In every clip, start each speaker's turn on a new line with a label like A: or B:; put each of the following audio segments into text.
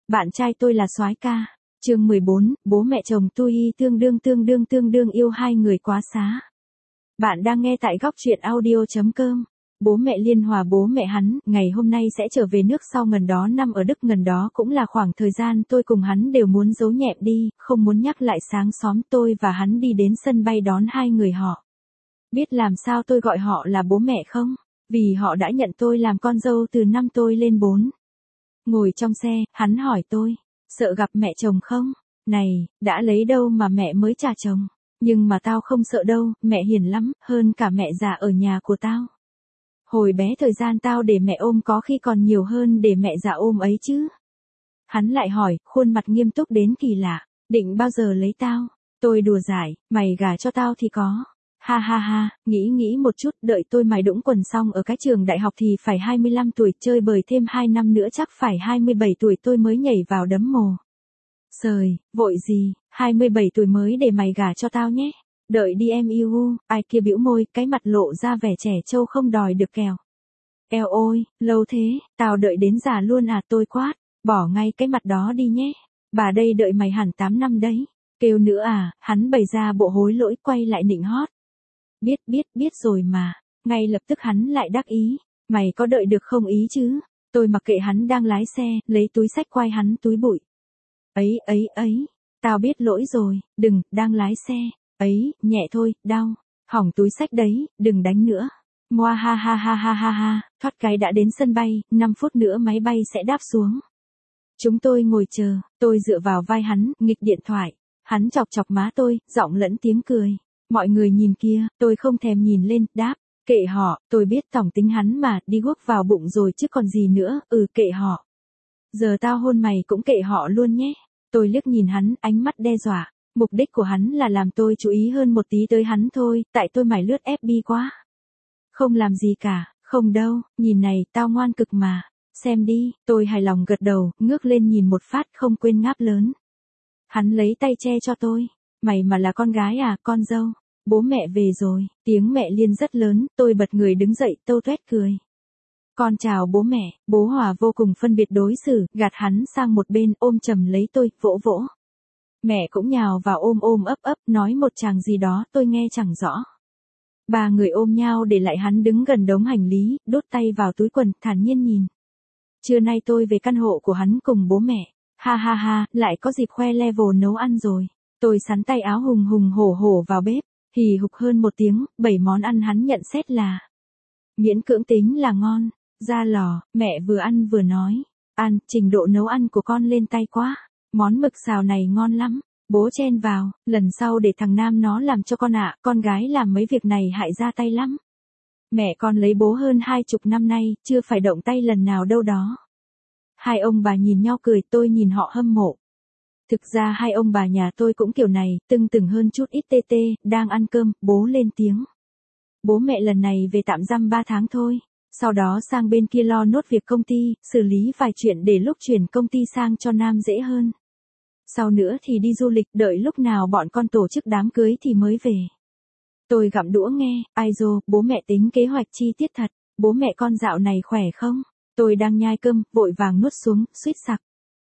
A: Bạn trai tôi là soái ca. Chương 14, bố mẹ chồng tôi tương đương yêu hai người quá xá. Bạn đang nghe tại góc truyện audio.com. Bố mẹ Liên Hòa bố mẹ hắn, ngày hôm nay sẽ trở về nước sau gần đó năm ở Đức, gần đó cũng là khoảng thời gian tôi cùng hắn đều muốn giấu nhẹm đi, không muốn nhắc lại sáng xóm tôi và hắn đi đến sân bay đón hai người họ. Biết làm sao tôi gọi họ là bố mẹ không? Vì họ đã nhận tôi làm con dâu từ năm tôi lên 4. Ngồi trong xe, hắn hỏi tôi, sợ gặp mẹ chồng không? Này, đã lấy đâu mà mẹ mới trả chồng. Nhưng mà tao không sợ đâu, mẹ hiền lắm, hơn cả mẹ già ở nhà của tao. Hồi bé thời gian tao để mẹ ôm có khi còn nhiều hơn để mẹ già ôm ấy chứ. Hắn lại hỏi, khuôn mặt nghiêm túc đến kỳ lạ, định bao giờ lấy tao? Tôi đùa giải, mày gả cho tao thì có. Ha ha ha, nghĩ một chút, đợi tôi mài đũng quần xong ở cái trường đại học thì phải 25 tuổi, chơi bời thêm 2 năm nữa chắc phải 27 tuổi tôi mới nhảy vào đấm mồ. Sời, vội gì, 27 tuổi mới để mày gả cho tao nhé. Đợi đi em yêu, ai kia bĩu môi, cái mặt lộ ra vẻ trẻ trâu không đòi được kèo. Eo ôi, lâu thế, tao đợi đến già luôn à, tôi quát, bỏ ngay cái mặt đó đi nhé. Bà đây đợi mày hẳn 8 năm đấy. Kêu nữa à, hắn bày ra bộ hối lỗi quay lại nịnh hót. Biết rồi mà. Ngay lập tức hắn lại đắc ý. Mày có đợi được không ý chứ? Tôi mặc kệ hắn đang lái xe, lấy túi xách quay hắn túi bụi. Ấy, tao biết lỗi rồi, đừng, đang lái xe. Ấy, nhẹ thôi, đau. Hỏng túi xách đấy, đừng đánh nữa. Moa ha, thoát cái đã đến sân bay, 5 phút nữa máy bay sẽ đáp xuống. Chúng tôi ngồi chờ, tôi dựa vào vai hắn, nghịch điện thoại. Hắn chọc chọc má tôi, giọng lẫn tiếng cười. Mọi người nhìn kia, tôi không thèm nhìn lên, đáp, kệ họ, tôi biết tổng tính hắn mà, đi guốc vào bụng rồi chứ còn gì nữa, kệ họ. Giờ tao hôn mày cũng kệ họ luôn nhé. Tôi liếc nhìn hắn, ánh mắt đe dọa, mục đích của hắn là làm tôi chú ý hơn một tí tới hắn thôi, tại tôi mải lướt FB quá. Không làm gì cả, không đâu, nhìn này, tao ngoan cực mà. Xem đi, tôi hài lòng gật đầu, ngước lên nhìn một phát không quên ngáp lớn. Hắn lấy tay che cho tôi. Mày mà là con gái à, con dâu? Bố mẹ về rồi, tiếng mẹ Liên rất lớn, tôi bật người đứng dậy, tâu tuét cười. Con chào bố mẹ, bố Hòa vô cùng phân biệt đối xử, gạt hắn sang một bên, ôm chầm lấy tôi, vỗ vỗ. Mẹ cũng nhào vào ôm ấp, nói một tràng gì đó, tôi nghe chẳng rõ. Ba người ôm nhau để lại hắn đứng gần đống hành lý, đút tay vào túi quần, thản nhiên nhìn. Trưa nay tôi về căn hộ của hắn cùng bố mẹ. Ha, lại có dịp khoe level nấu ăn rồi. Tôi sắn tay áo hùng hổ vào bếp, hì hục hơn một tiếng, 7 món ăn hắn nhận xét là miễn cưỡng tính là ngon. Ra lò, mẹ vừa ăn vừa nói, ăn, trình độ nấu ăn của con lên tay quá. Món mực xào này ngon lắm. Bố chen vào, lần sau để thằng Nam nó làm cho con ạ, con gái làm mấy việc này hại ra tay lắm. Mẹ con lấy bố hơn 20 năm nay, chưa phải động tay lần nào đâu đó. Hai ông bà nhìn nhau cười, tôi nhìn họ hâm mộ. Thực ra hai ông bà nhà tôi cũng kiểu này, từng hơn chút ít tê, đang ăn cơm, bố lên tiếng. Bố mẹ lần này về tạm giam 3 tháng thôi, sau đó sang bên kia lo nốt việc công ty, xử lý vài chuyện để lúc chuyển công ty sang cho Nam dễ hơn. Sau nữa thì đi du lịch, đợi lúc nào bọn con tổ chức đám cưới thì mới về. Tôi gặm đũa nghe, ai dô, bố mẹ tính kế hoạch chi tiết thật, bố mẹ con dạo này khỏe không? Tôi đang nhai cơm, vội vàng nuốt xuống, suýt sặc.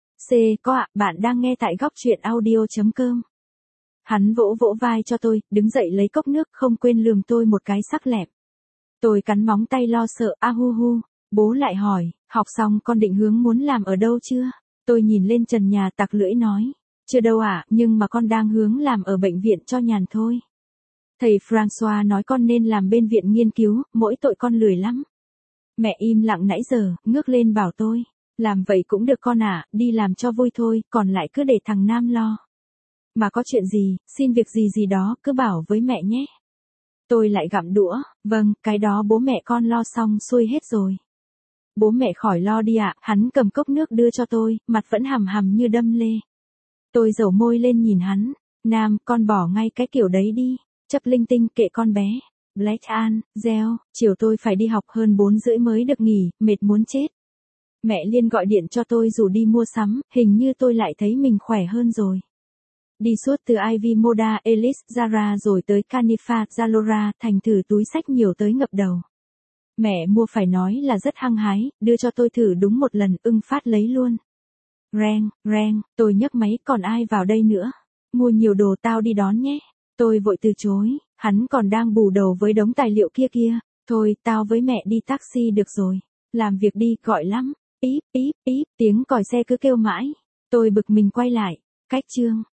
A: Có ạ, bạn đang nghe tại góc truyện audio.com. Hắn vỗ vai cho tôi, đứng dậy lấy cốc nước, không quên lườm tôi một cái sắc lẹm. Tôi cắn móng tay lo sợ, hu. Bố lại hỏi, học xong con định hướng muốn làm ở đâu chưa? Tôi nhìn lên trần nhà tặc lưỡi nói, chưa đâu ạ, nhưng mà con đang hướng làm ở bệnh viện cho nhàn thôi. Thầy François nói con nên làm bên viện nghiên cứu, mỗi tội con lười lắm. Mẹ im lặng nãy giờ, ngước lên bảo tôi, làm vậy cũng được con ạ, đi làm cho vui thôi, còn lại cứ để thằng Nam lo. Mà có chuyện gì, xin việc gì đó, cứ bảo với mẹ nhé. Tôi lại gặm đũa, vâng, cái đó bố mẹ con lo xong xuôi hết rồi. Bố mẹ khỏi lo đi ạ, hắn cầm cốc nước đưa cho tôi, mặt vẫn hầm như đâm lê. Tôi dầu môi lên nhìn hắn, Nam, con bỏ ngay cái kiểu đấy đi, chấp linh tinh kệ con bé. Black An, gieo, chiều tôi phải đi học hơn 4 rưỡi mới được nghỉ, mệt muốn chết. Mẹ Liên gọi điện cho tôi rủ đi mua sắm, hình như tôi lại thấy mình khỏe hơn rồi. Đi suốt từ Ivy Moda, Elise, Zara rồi tới Canifa, Zalora, thành thử túi xách nhiều tới ngập đầu. Mẹ mua phải nói là rất hăng hái, đưa cho tôi thử đúng một lần, phát lấy luôn. Reng, tôi nhấc máy, còn ai vào đây nữa? Mua nhiều đồ tao đi đón nhé. Tôi vội từ chối, hắn còn đang bù đầu với đống tài liệu kia kia. Thôi, tao với mẹ đi taxi được rồi. Làm việc đi, gọi lắm. Íp, tiếng còi xe cứ kêu mãi. Tôi bực mình quay lại. Cách chương